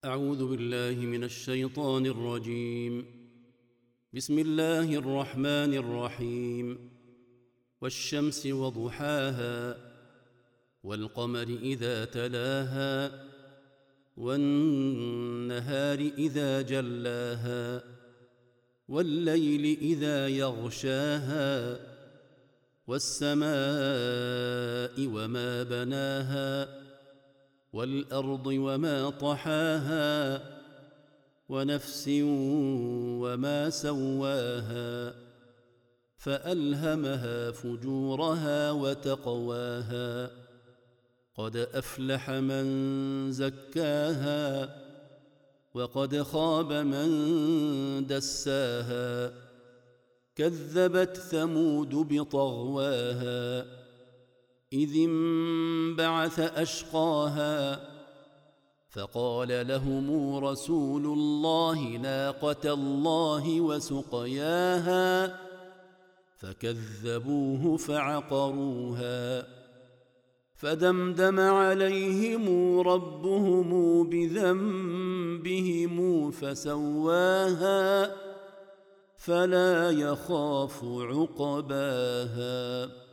أعوذ بالله من الشيطان الرجيم. بسم الله الرحمن الرحيم. والشمس وضحاها والقمر إذا تلاها والنهار إذا جلاها والليل إذا يغشاها والسماء وما بناها والأرض وما طحاها ونفس وما سواها فألهمها فجورها وتقواها قد أفلح من زكاها وقد خاب من دساها كذبت ثمود بطغواها إذ انبعث أشقاها فقال لهم رسول الله ناقة الله وسقياها فكذبوه فعقروها فدمدم عليهم ربهم بذنبهم فسواها فلا يخاف عقباها.